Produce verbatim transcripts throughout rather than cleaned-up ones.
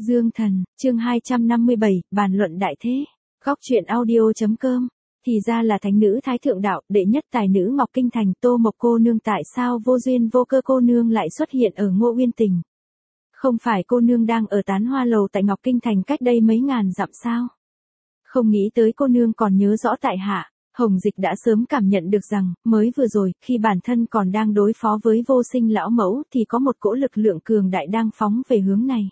Dương Thần, chương hai trăm năm mươi bảy, bàn luận đại thế. Góc truyện audio.com. Thì ra là thánh nữ Thái Thượng Đạo, đệ nhất tài nữ Ngọc Kinh Thành, Tô Mộc cô nương, tại sao vô duyên vô cơ cô nương lại xuất hiện ở Ngô Uyên Tình? Không phải cô nương đang ở Tán Hoa Lầu tại Ngọc Kinh Thành cách đây mấy ngàn dặm sao? Không nghĩ tới cô nương còn nhớ rõ tại hạ. Hồng Dịch đã sớm cảm nhận được rằng, mới vừa rồi, khi bản thân còn đang đối phó với vô sinh lão mẫu thì có một cỗ lực lượng cường đại đang phóng về hướng này.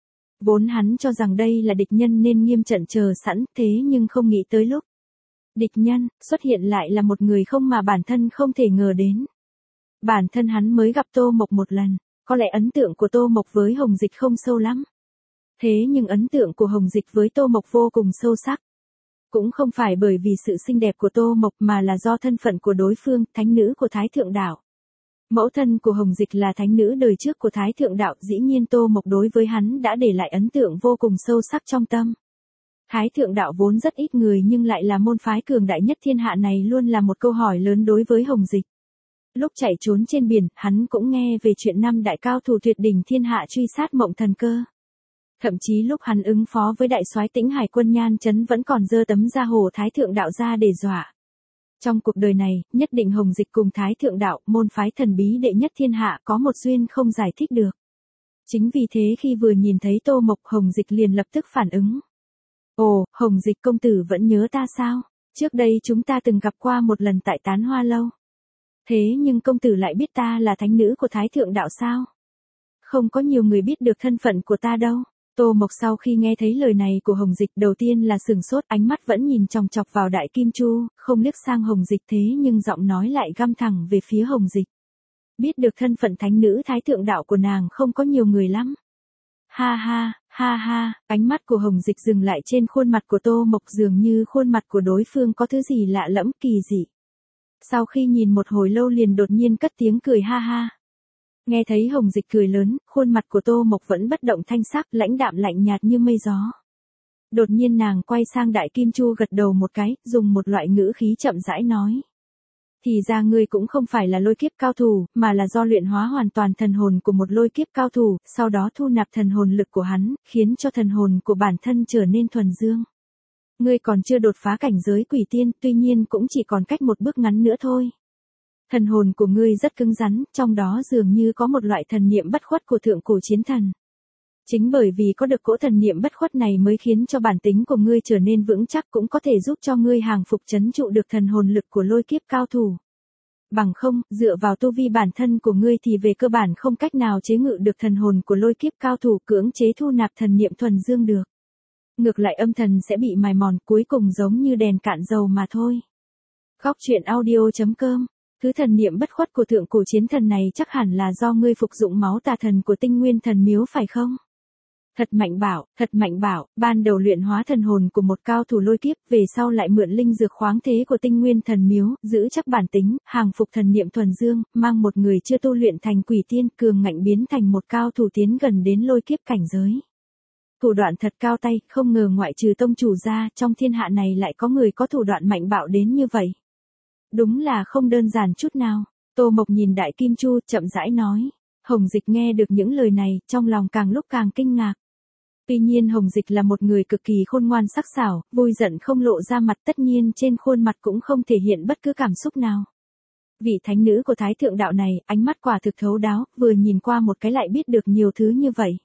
Vốn hắn cho rằng đây là địch nhân nên nghiêm trận chờ sẵn, thế nhưng không nghĩ tới lúc địch nhân xuất hiện lại là một người không mà bản thân không thể ngờ đến. Bản thân hắn mới gặp Tô Mộc một lần, có lẽ ấn tượng của Tô Mộc với Hồng Dịch không sâu lắm. Thế nhưng ấn tượng của Hồng Dịch với Tô Mộc vô cùng sâu sắc. Cũng không phải bởi vì sự xinh đẹp của Tô Mộc mà là do thân phận của đối phương, thánh nữ của Thái Thượng Đạo. Mẫu thân của Hồng Dịch là thánh nữ đời trước của Thái Thượng Đạo, dĩ nhiên Tô Mộc đối với hắn đã để lại ấn tượng vô cùng sâu sắc trong tâm. Thái Thượng Đạo vốn rất ít người nhưng lại là môn phái cường đại nhất thiên hạ này luôn là một câu hỏi lớn đối với Hồng Dịch. Lúc chạy trốn trên biển, hắn cũng nghe về chuyện năm đại cao thủ tuyệt đỉnh thiên hạ truy sát Mộng Thần Cơ. Thậm chí lúc hắn ứng phó với đại soái Tĩnh Hải quân Nhan Chấn vẫn còn giơ tấm da hồ Thái Thượng Đạo ra để dọa. Trong cuộc đời này, nhất định Hồng Dịch cùng Thái Thượng Đạo, môn phái thần bí đệ nhất thiên hạ có một duyên không giải thích được. Chính vì thế khi vừa nhìn thấy Tô Mộc, Hồng Dịch liền lập tức phản ứng. Ồ, Hồng Dịch công tử vẫn nhớ ta sao? Trước đây chúng ta từng gặp qua một lần tại Tán Hoa Lâu. Thế nhưng công tử lại biết ta là thánh nữ của Thái Thượng Đạo sao? Không có nhiều người biết được thân phận của ta đâu. Tô Mộc sau khi nghe thấy lời này của Hồng Dịch đầu tiên là sừng sốt, ánh mắt vẫn nhìn chòng chọc vào Đại Kim Chu, không liếc sang Hồng Dịch, thế nhưng giọng nói lại găm thẳng về phía Hồng Dịch. Biết được thân phận thánh nữ Thái Thượng Đạo của nàng không có nhiều người lắm. Ha ha, ha ha, ánh mắt của Hồng Dịch dừng lại trên khuôn mặt của Tô Mộc, dường như khuôn mặt của đối phương có thứ gì lạ lẫm kỳ dị. Sau khi nhìn một hồi lâu liền đột nhiên cất tiếng cười ha ha. Nghe thấy Hồng Dịch cười lớn, khuôn mặt của Tô Mộc vẫn bất động thanh sắc, lãnh đạm lạnh nhạt như mây gió. Đột nhiên nàng quay sang Đại Kim Chu gật đầu một cái, dùng một loại ngữ khí chậm rãi nói. Thì ra ngươi cũng không phải là lôi kiếp cao thủ, mà là do luyện hóa hoàn toàn thần hồn của một lôi kiếp cao thủ, sau đó thu nạp thần hồn lực của hắn, khiến cho thần hồn của bản thân trở nên thuần dương. Ngươi còn chưa đột phá cảnh giới quỷ tiên, tuy nhiên cũng chỉ còn cách một bước ngắn nữa thôi. Thần hồn của ngươi rất cứng rắn, trong đó dường như có một loại thần niệm bất khuất của thượng cổ chiến thần. Chính bởi vì có được cỗ thần niệm bất khuất này mới khiến cho bản tính của ngươi trở nên vững chắc, cũng có thể giúp cho ngươi hàng phục trấn trụ được thần hồn lực của lôi kiếp cao thủ. Bằng không, dựa vào tu vi bản thân của ngươi thì về cơ bản không cách nào chế ngự được thần hồn của lôi kiếp cao thủ, cưỡng chế thu nạp thần niệm thuần dương được. Ngược lại âm thần sẽ bị mài mòn, cuối cùng giống như đèn cạn dầu mà thôi. Góc truyện audio.com. Thứ thần niệm bất khuất của thượng cổ chiến thần này chắc hẳn là do ngươi phục dụng máu tà thần của Tinh Nguyên Thần Miếu phải không? Thật mạnh bảo, thật mạnh bảo, ban đầu luyện hóa thần hồn của một cao thủ lôi kiếp, về sau lại mượn linh dược khoáng thế của Tinh Nguyên Thần Miếu, giữ chắc bản tính, hàng phục thần niệm thuần dương, mang một người chưa tu luyện thành quỷ tiên, cường ngạnh biến thành một cao thủ tiến gần đến lôi kiếp cảnh giới. Thủ đoạn thật cao tay, không ngờ ngoại trừ tông chủ ra, trong thiên hạ này lại có người có thủ đoạn mạnh bạo đến như vậy. Đúng là không đơn giản chút nào. Tô Mộc nhìn Đại Kim Chu, chậm rãi nói. Hồng Dịch nghe được những lời này, trong lòng càng lúc càng kinh ngạc. Tuy nhiên Hồng Dịch là một người cực kỳ khôn ngoan sắc sảo, vui giận không lộ ra mặt, tất nhiên trên khuôn mặt cũng không thể hiện bất cứ cảm xúc nào. Vị thánh nữ của Thái Thượng Đạo này, ánh mắt quả thực thấu đáo, vừa nhìn qua một cái lại biết được nhiều thứ như vậy.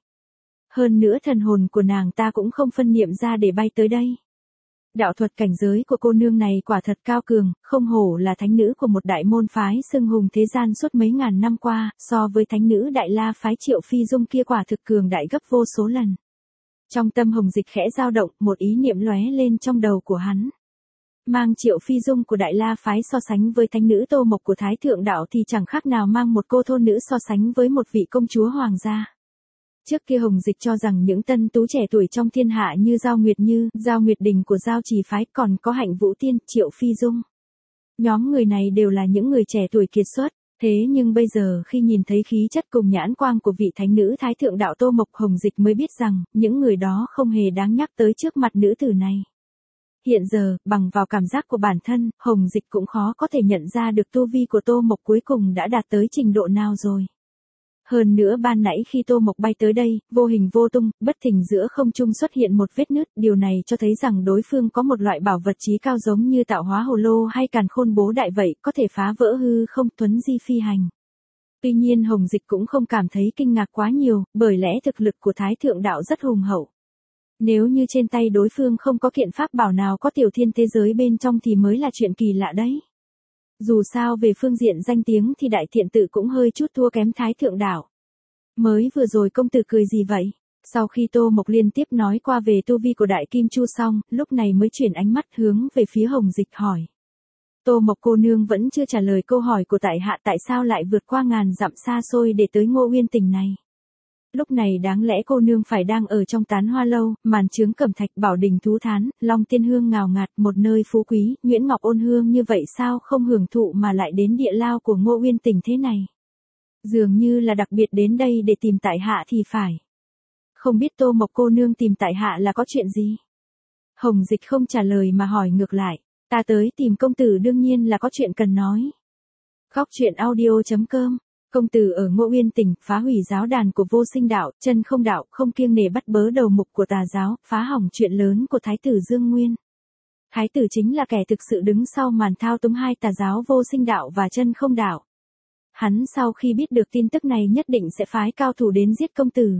Hơn nữa thần hồn của nàng ta cũng không phân niệm ra để bay tới đây. Đạo thuật cảnh giới của cô nương này quả thật cao cường, không hổ là thánh nữ của một đại môn phái xưng hùng thế gian suốt mấy ngàn năm qua, so với thánh nữ Đại La phái Triệu Phi Dung kia quả thực cường đại gấp vô số lần. Trong tâm Hồng Dịch khẽ dao động, một ý niệm lóe lên trong đầu của hắn. Mang Triệu Phi Dung của Đại La phái so sánh với thánh nữ Tô Mộc của Thái Thượng Đạo thì chẳng khác nào mang một cô thôn nữ so sánh với một vị công chúa hoàng gia. Trước kia Hồng Dịch cho rằng những tân tú trẻ tuổi trong thiên hạ như Giao Nguyệt Như, Giao Nguyệt Đình của Giao Trì phái, còn có Hạnh Vũ Tiên, Triệu Phi Dung. Nhóm người này đều là những người trẻ tuổi kiệt xuất, thế nhưng bây giờ khi nhìn thấy khí chất cùng nhãn quang của vị thánh nữ Thái Thượng Đạo Tô Mộc, Hồng Dịch mới biết rằng, những người đó không hề đáng nhắc tới trước mặt nữ tử này. Hiện giờ, bằng vào cảm giác của bản thân, Hồng Dịch cũng khó có thể nhận ra được tu vi của Tô Mộc cuối cùng đã đạt tới trình độ nào rồi. Hơn nữa ban nãy khi Tô Mộc bay tới đây, vô hình vô tung, bất thình giữa không trung xuất hiện một vết nứt, điều này cho thấy rằng đối phương có một loại bảo vật trí cao giống như tạo hóa hồ lô hay càn khôn bố đại vậy, có thể phá vỡ hư không tuấn di phi hành. Tuy nhiên Hồng Dịch cũng không cảm thấy kinh ngạc quá nhiều, bởi lẽ thực lực của Thái Thượng Đạo rất hùng hậu. Nếu như trên tay đối phương không có kiện pháp bảo nào có tiểu thiên thế giới bên trong thì mới là chuyện kỳ lạ đấy. Dù sao về phương diện danh tiếng thì Đại Thiện Tự cũng hơi chút thua kém Thái Thượng Đạo. Mới vừa rồi công tử cười gì vậy? Sau khi Tô Mộc liên tiếp nói qua về tu vi của Đại Kim Chu xong, lúc này mới chuyển ánh mắt hướng về phía Hồng Dịch hỏi. Tô Mộc cô nương vẫn chưa trả lời câu hỏi của tại hạ tại sao lại vượt qua ngàn dặm xa xôi để tới Ngô Uyên Tỉnh này. Lúc này đáng lẽ cô nương phải đang ở trong Tán Hoa Lâu, màn trướng cẩm thạch bảo đình thú thán, long tiên hương ngào ngạt, một nơi phú quý, nhuyễn ngọc ôn hương như vậy sao không hưởng thụ mà lại đến địa lao của Ngô Uyên Tỉnh thế này. Dường như là đặc biệt đến đây để tìm tại hạ thì phải. Không biết Tô Mộc cô nương tìm tại hạ là có chuyện gì? Hồng Dịch không trả lời mà hỏi ngược lại. Ta tới tìm công tử đương nhiên là có chuyện cần nói. Góc truyện audio chấm com. Công tử ở Ngô Uyên Tỉnh phá hủy giáo đàn của Vô Sinh Đạo, Chân Không Đạo, không kiêng nể bắt bớ đầu mục của tà giáo, phá hỏng chuyện lớn của Thái tử Dương Nguyên. Thái tử chính là kẻ thực sự đứng sau màn thao túng hai tà giáo Vô Sinh Đạo và Chân Không Đạo. Hắn sau khi biết được tin tức này nhất định sẽ phái cao thủ đến giết công tử.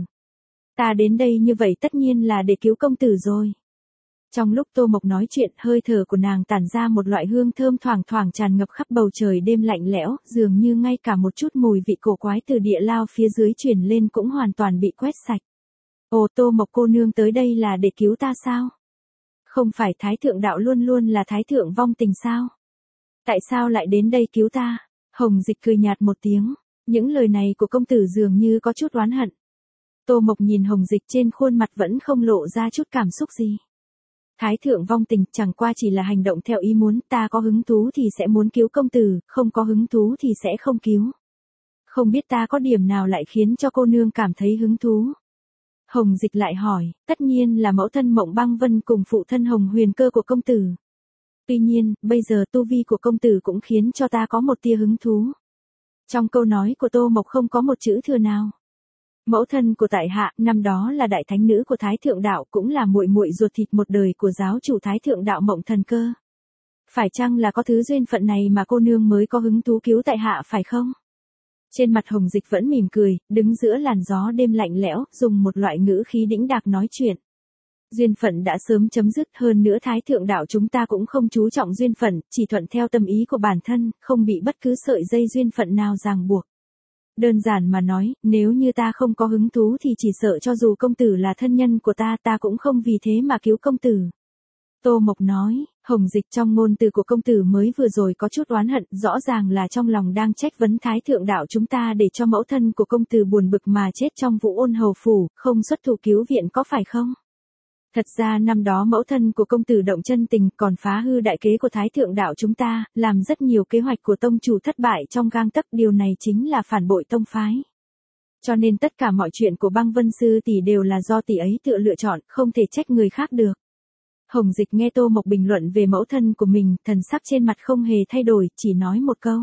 Ta đến đây như vậy tất nhiên là để cứu công tử rồi. Trong lúc Tô Mộc nói chuyện, hơi thở của nàng tản ra một loại hương thơm thoảng thoảng tràn ngập khắp bầu trời đêm lạnh lẽo, dường như ngay cả một chút mùi vị cổ quái từ địa lao phía dưới truyền lên cũng hoàn toàn bị quét sạch. Ồ, Tô Mộc cô nương tới đây là để cứu ta sao? Không phải Thái Thượng Đạo luôn luôn là Thái Thượng vong tình sao? Tại sao lại đến đây cứu ta? Hồng Dịch cười nhạt một tiếng, những lời này của công tử dường như có chút oán hận. Tô Mộc nhìn Hồng Dịch trên khuôn mặt vẫn không lộ ra chút cảm xúc gì. Thái thượng vong tình chẳng qua chỉ là hành động theo ý muốn, ta có hứng thú thì sẽ muốn cứu công tử, không có hứng thú thì sẽ không cứu. Không biết ta có điểm nào lại khiến cho cô nương cảm thấy hứng thú? Hồng Dịch lại hỏi, tất nhiên là mẫu thân Mộng Băng Vân cùng phụ thân Hồng Huyền Cơ của công tử. Tuy nhiên, bây giờ tu vi của công tử cũng khiến cho ta có một tia hứng thú. Trong câu nói của Tô Mộc không có một chữ thừa nào. Mẫu thân của tại hạ, năm đó là đại thánh nữ của Thái Thượng Đạo, cũng là muội muội ruột thịt một đời của giáo chủ Thái Thượng Đạo Mộng Thần Cơ. Phải chăng là có thứ duyên phận này mà cô nương mới có hứng thú cứu tại hạ phải không? Trên mặt Hồng Dịch vẫn mỉm cười, đứng giữa làn gió đêm lạnh lẽo, dùng một loại ngữ khí đĩnh đạc nói chuyện. Duyên phận đã sớm chấm dứt, hơn nữa Thái Thượng Đạo chúng ta cũng không chú trọng duyên phận, chỉ thuận theo tâm ý của bản thân, không bị bất cứ sợi dây duyên phận nào ràng buộc. Đơn giản mà nói, nếu như ta không có hứng thú thì chỉ sợ cho dù công tử là thân nhân của ta, ta cũng không vì thế mà cứu công tử. Tô Mộc nói, Hồng Dịch trong ngôn từ của công tử mới vừa rồi có chút oán hận, rõ ràng là trong lòng đang trách vấn Thái Thượng Đạo chúng ta để cho mẫu thân của công tử buồn bực mà chết trong Vũ Ôn Hầu Phủ, không xuất thủ cứu viện có phải không? Thật ra năm đó mẫu thân của công tử động chân tình còn phá hư đại kế của Thái Thượng Đạo chúng ta, làm rất nhiều kế hoạch của tông chủ thất bại trong gang tấc, điều này chính là phản bội tông phái. Cho nên tất cả mọi chuyện của Băng Vân Sư tỷ đều là do tỷ ấy tự lựa chọn, không thể trách người khác được. Hồng Dịch nghe Tô Mộc bình luận về mẫu thân của mình, thần sắc trên mặt không hề thay đổi, chỉ nói một câu.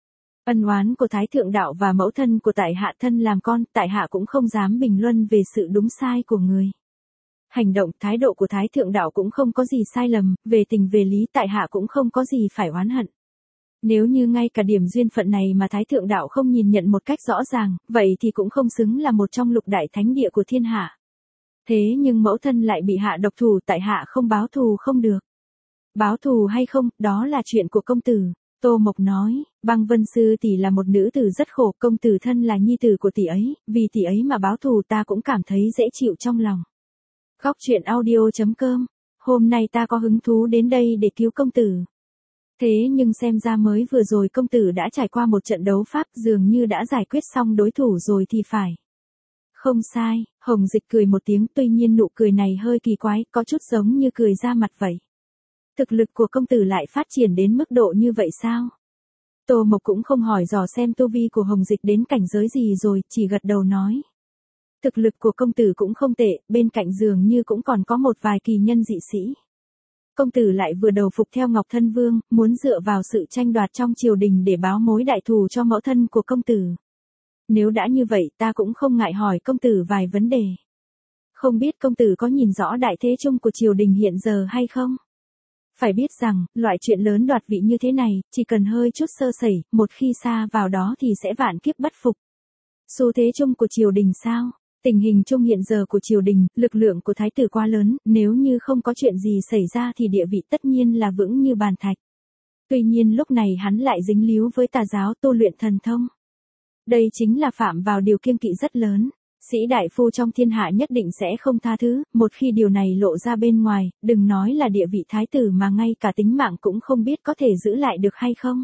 Ân oán của Thái Thượng Đạo và mẫu thân của tại hạ thân làm con, tại hạ cũng không dám bình luận về sự đúng sai của người. Hành động, thái độ của Thái Thượng Đạo cũng không có gì sai lầm, về tình về lý tại hạ cũng không có gì phải oán hận. Nếu như ngay cả điểm duyên phận này mà Thái Thượng Đạo không nhìn nhận một cách rõ ràng, vậy thì cũng không xứng là một trong lục đại thánh địa của thiên hạ. Thế nhưng mẫu thân lại bị hạ độc thủ, tại hạ không báo thù không được. Báo thù hay không, đó là chuyện của công tử. Tô Mộc nói, Băng Vân Sư tỷ là một nữ tử rất khổ, công tử thân là nhi tử của tỷ ấy, vì tỷ ấy mà báo thù ta cũng cảm thấy dễ chịu trong lòng. Góc truyện audio chấm com. Hôm nay ta có hứng thú đến đây để cứu công tử. Thế nhưng xem ra mới vừa rồi công tử đã trải qua một trận đấu pháp, dường như đã giải quyết xong đối thủ rồi thì phải. Không sai, Hồng Dịch cười một tiếng, tuy nhiên nụ cười này hơi kỳ quái, có chút giống như cười ra mặt vậy. Thực lực của công tử lại phát triển đến mức độ như vậy sao? Tô Mộc cũng không hỏi dò xem tu vi của Hồng Dịch đến cảnh giới gì rồi, chỉ gật đầu nói. Thực lực của công tử cũng không tệ, bên cạnh dường như cũng còn có một vài kỳ nhân dị sĩ. Công tử lại vừa đầu phục theo Ngọc Thân Vương, muốn dựa vào sự tranh đoạt trong triều đình để báo mối đại thù cho mẫu thân của công tử. Nếu đã như vậy ta cũng không ngại hỏi công tử vài vấn đề. Không biết công tử có nhìn rõ đại thế chung của triều đình hiện giờ hay không? Phải biết rằng, loại chuyện lớn đoạt vị như thế này, chỉ cần hơi chút sơ sẩy, một khi xa vào đó thì sẽ vạn kiếp bất phục. Xu thế chung của triều đình sao? Tình hình chung hiện giờ của triều đình, lực lượng của thái tử quá lớn, nếu như không có chuyện gì xảy ra thì địa vị tất nhiên là vững như bàn thạch. Tuy nhiên lúc này hắn lại dính líu với tà giáo tu luyện thần thông. Đây chính là phạm vào điều kiêng kỵ rất lớn. Sĩ đại phu trong thiên hạ nhất định sẽ không tha thứ, một khi điều này lộ ra bên ngoài, đừng nói là địa vị thái tử mà ngay cả tính mạng cũng không biết có thể giữ lại được hay không.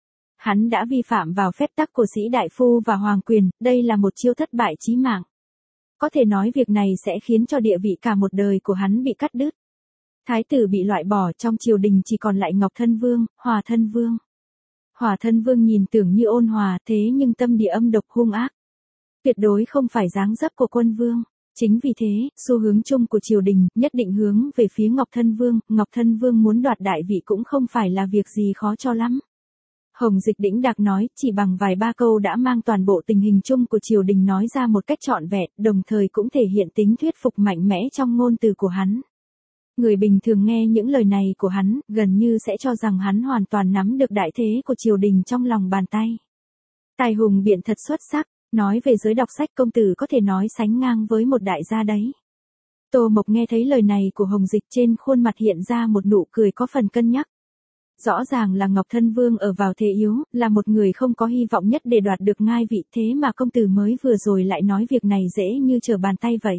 Hắn đã vi phạm vào phép tắc của sĩ đại phu và hoàng quyền, đây là một chiêu thất bại chí mạng. Có thể nói việc này sẽ khiến cho địa vị cả một đời của hắn bị cắt đứt. Thái tử bị loại bỏ, trong triều đình chỉ còn lại Ngọc Thân Vương, Hòa Thân Vương. Hòa Thân Vương nhìn tưởng như ôn hòa thế nhưng tâm địa âm độc hung ác. Tuyệt đối không phải dáng dấp của quân vương. Chính vì thế, xu hướng chung của triều đình nhất định hướng về phía Ngọc Thân Vương. Ngọc Thân Vương muốn đoạt đại vị cũng không phải là việc gì khó cho lắm. Hồng Dịch đĩnh đạc nói, chỉ bằng vài ba câu đã mang toàn bộ tình hình chung của triều đình nói ra một cách trọn vẹn, đồng thời cũng thể hiện tính thuyết phục mạnh mẽ trong ngôn từ của hắn. Người bình thường nghe những lời này của hắn, gần như sẽ cho rằng hắn hoàn toàn nắm được đại thế của triều đình trong lòng bàn tay. Tài hùng biện thật xuất sắc, nói về giới đọc sách công tử có thể nói sánh ngang với một đại gia đấy. Tô Mộc nghe thấy lời này của Hồng Dịch trên khuôn mặt hiện ra một nụ cười có phần cân nhắc. Rõ ràng là Ngọc Thân Vương ở vào thế yếu, là một người không có hy vọng nhất để đoạt được ngai vị, thế mà công tử mới vừa rồi lại nói việc này dễ như trở bàn tay vậy.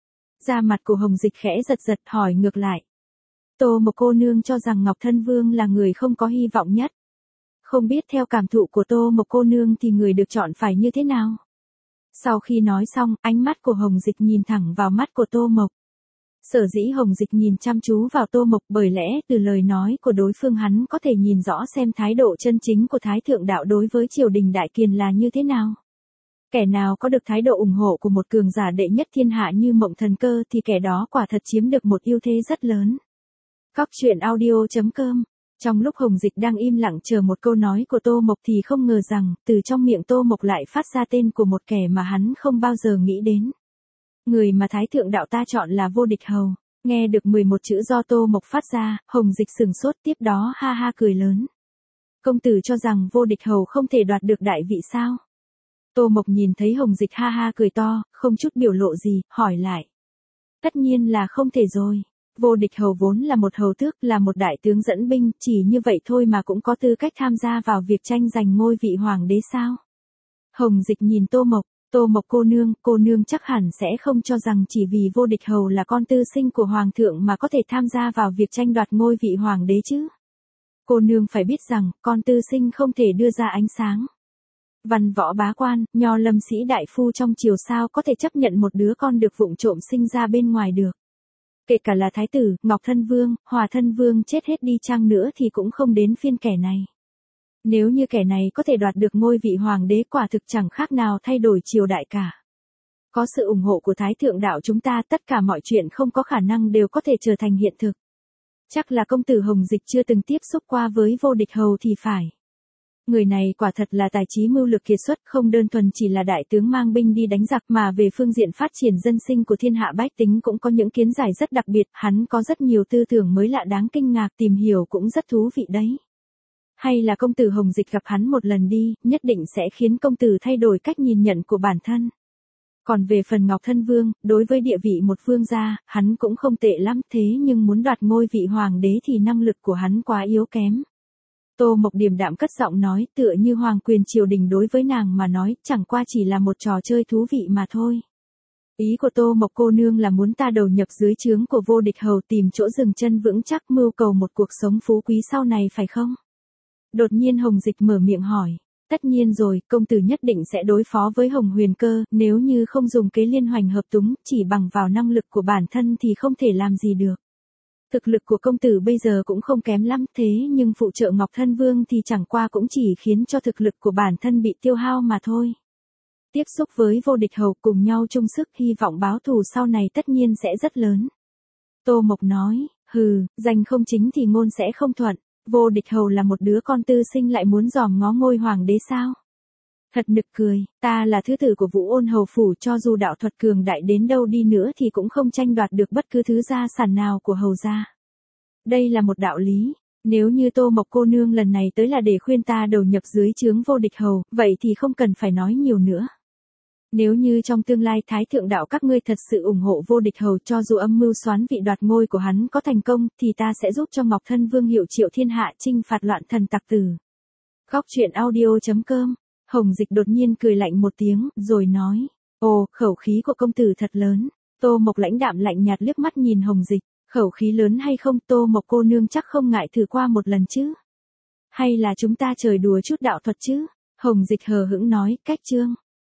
Da mặt của Hồng Dịch khẽ giật giật hỏi ngược lại. Tô Mộc cô nương cho rằng Ngọc Thân Vương là người không có hy vọng nhất. Không biết theo cảm thụ của Tô Mộc cô nương thì người được chọn phải như thế nào? Sau khi nói xong, ánh mắt của Hồng Dịch nhìn thẳng vào mắt của Tô Mộc. Sở dĩ Hồng Dịch nhìn chăm chú vào Tô Mộc bởi lẽ từ lời nói của đối phương hắn có thể nhìn rõ xem thái độ chân chính của Thái Thượng Đạo đối với triều đình Đại Kiền là như thế nào. Kẻ nào có được thái độ ủng hộ của một cường giả đệ nhất thiên hạ như Mộng Thần Cơ thì kẻ đó quả thật chiếm được một ưu thế rất lớn. Góc truyện audio chấm com. Trong lúc Hồng Dịch đang im lặng chờ một câu nói của Tô Mộc thì không ngờ rằng, từ trong miệng Tô Mộc lại phát ra tên của một kẻ mà hắn không bao giờ nghĩ đến. Người mà Thái Thượng Đạo ta chọn là Vô Địch Hầu. Nghe được mười một chữ do Tô Mộc phát ra, Hồng Dịch sừng sốt tiếp đó ha ha cười lớn. Công tử cho rằng Vô Địch Hầu không thể đoạt được đại vị sao? Tô Mộc nhìn thấy Hồng Dịch ha ha cười to, không chút biểu lộ gì, hỏi lại. Tất nhiên là không thể rồi. Vô Địch Hầu vốn là một hầu tước, là một đại tướng dẫn binh, chỉ như vậy thôi mà cũng có tư cách tham gia vào việc tranh giành ngôi vị hoàng đế sao? Hồng Dịch nhìn Tô Mộc, Tô Mộc cô nương, cô nương chắc hẳn sẽ không cho rằng chỉ vì Vô Địch Hầu là con tư sinh của hoàng thượng mà có thể tham gia vào việc tranh đoạt ngôi vị hoàng đế chứ. Cô nương phải biết rằng, con tư sinh không thể đưa ra ánh sáng. Văn võ bá quan, nho lâm sĩ đại phu trong triều sao có thể chấp nhận một đứa con được vụng trộm sinh ra bên ngoài được. Kể cả là thái tử, Ngọc Thân Vương, Hòa Thân Vương chết hết đi chăng nữa thì cũng không đến phiên kẻ này. Nếu như kẻ này có thể đoạt được ngôi vị hoàng đế quả thực chẳng khác nào thay đổi triều đại cả. Có sự ủng hộ của Thái Thượng Đạo chúng ta tất cả mọi chuyện không có khả năng đều có thể trở thành hiện thực. Chắc là công tử Hồng Dịch chưa từng tiếp xúc qua với Vô Địch Hầu thì phải. Người này quả thật là tài trí mưu lược kiệt xuất, không đơn thuần chỉ là đại tướng mang binh đi đánh giặc mà về phương diện phát triển dân sinh của thiên hạ bách tính cũng có những kiến giải rất đặc biệt, hắn có rất nhiều tư tưởng mới lạ đáng kinh ngạc, tìm hiểu cũng rất thú vị đấy. Hay là công tử Hồng Dịch gặp hắn một lần đi, nhất định sẽ khiến công tử thay đổi cách nhìn nhận của bản thân. Còn về phần Ngọc Thân Vương, đối với địa vị một vương gia, hắn cũng không tệ lắm, thế nhưng muốn đoạt ngôi vị hoàng đế thì năng lực của hắn quá yếu kém. Tô Mộc điềm đạm cất giọng nói, tựa như hoàng quyền triều đình đối với nàng mà nói, chẳng qua chỉ là một trò chơi thú vị mà thôi. Ý của Tô Mộc cô nương là muốn ta đầu nhập dưới trướng của Vô Địch Hầu tìm chỗ dừng chân vững chắc mưu cầu một cuộc sống phú quý sau này phải không? Đột nhiên Hồng Dịch mở miệng hỏi. Tất nhiên rồi, công tử nhất định sẽ đối phó với Hồng Huyền Cơ, nếu như không dùng kế liên hoành hợp túng, chỉ bằng vào năng lực của bản thân thì không thể làm gì được. Thực lực của công tử bây giờ cũng không kém lắm, thế nhưng phụ trợ Ngọc Thân Vương thì chẳng qua cũng chỉ khiến cho thực lực của bản thân bị tiêu hao mà thôi. Tiếp xúc với Vô Địch Hầu cùng nhau chung sức, hy vọng báo thù sau này tất nhiên sẽ rất lớn. Tô Mộc nói, hừ, danh không chính thì ngôn sẽ không thuận. Vô Địch Hầu là một đứa con tư sinh lại muốn dòm ngó ngôi hoàng đế sao? Thật nực cười, ta là thứ tử của Vũ Ôn hầu phủ, cho dù đạo thuật cường đại đến đâu đi nữa thì cũng không tranh đoạt được bất cứ thứ gia sản nào của hầu gia. Đây là một đạo lý, nếu như Tô Mộc cô nương lần này tới là để khuyên ta đầu nhập dưới trướng vô địch hầu, vậy thì không cần phải nói nhiều nữa. Nếu như trong tương lai Thái thượng đạo các ngươi thật sự ủng hộ vô địch hầu, cho dù âm mưu xoán vị đoạt ngôi của hắn có thành công, thì ta sẽ giúp cho Ngọc Thân Vương hiệu triệu thiên hạ, chinh phạt loạn thần tặc tử. Góc truyện audio chấm com. Hồng Dịch đột nhiên cười lạnh một tiếng, rồi nói, ồ, khẩu khí của công tử thật lớn. Tô Mộc lãnh đạm lạnh nhạt liếc mắt nhìn Hồng Dịch, khẩu khí lớn hay không, Tô Mộc cô nương chắc không ngại thử qua một lần chứ. Hay là chúng ta chơi đùa chút đạo thuật chứ? Hồng Dịch hờ hững nói, cách chương.